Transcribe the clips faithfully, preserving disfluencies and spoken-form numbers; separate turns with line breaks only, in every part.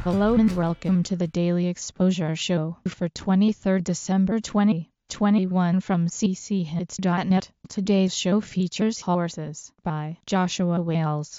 Hello and welcome to the Daily Exposure Show for twenty-third December twenty twenty-one from c c hits dot net. Today's show features Horses by Joshua Wales.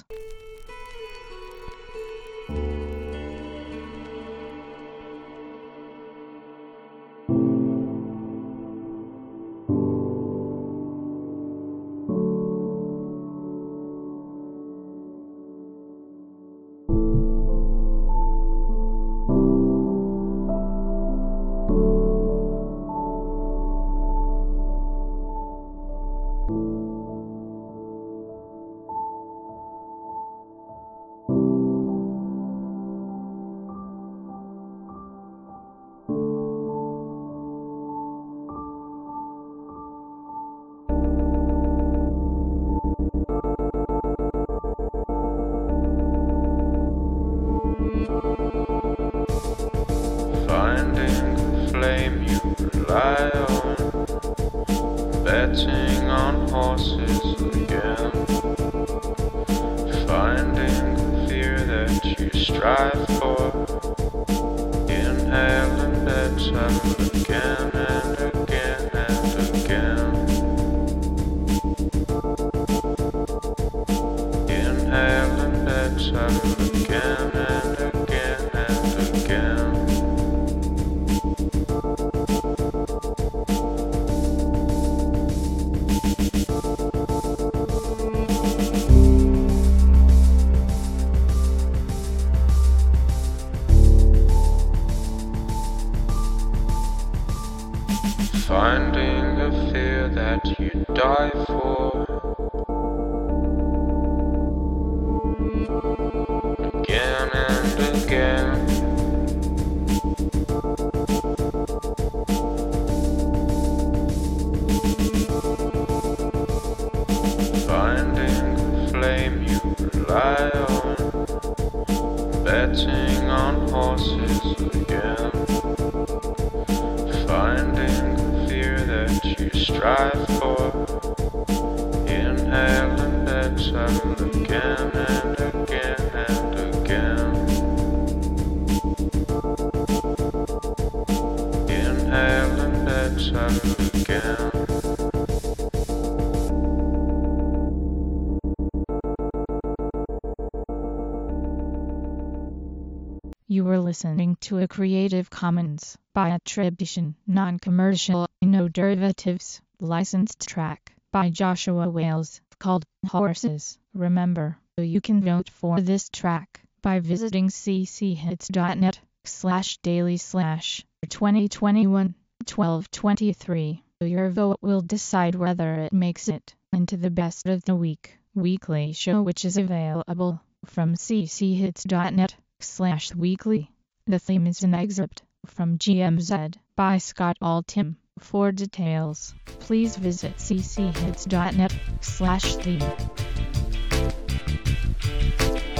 Finding the flame you rely on, betting on horses again. Finding the fear that you strive for, inhale and exhale again and again and again. Inhale and exhale again and again and again. Finding a fear that you die for, again and again. Finding the flame you rely on, betting on horses again. Finding the fear that you strive for, inhale and exhale again and again and again. Inhale and exhale again.
You were listening to a Creative Commons by attribution, non-commercial, no derivatives, licensed track by Joshua Wales called Horses. Remember, you can vote for this track by visiting c c hits dot net slash daily slash twenty twenty-one twelve twenty-three. Your vote will decide whether it makes it into the best of the week weekly show, which is available from c c hits dot net slash weekly. The theme is an excerpt from G M Z by Scott Altham. For details, please visit c c hits dot net slash theme.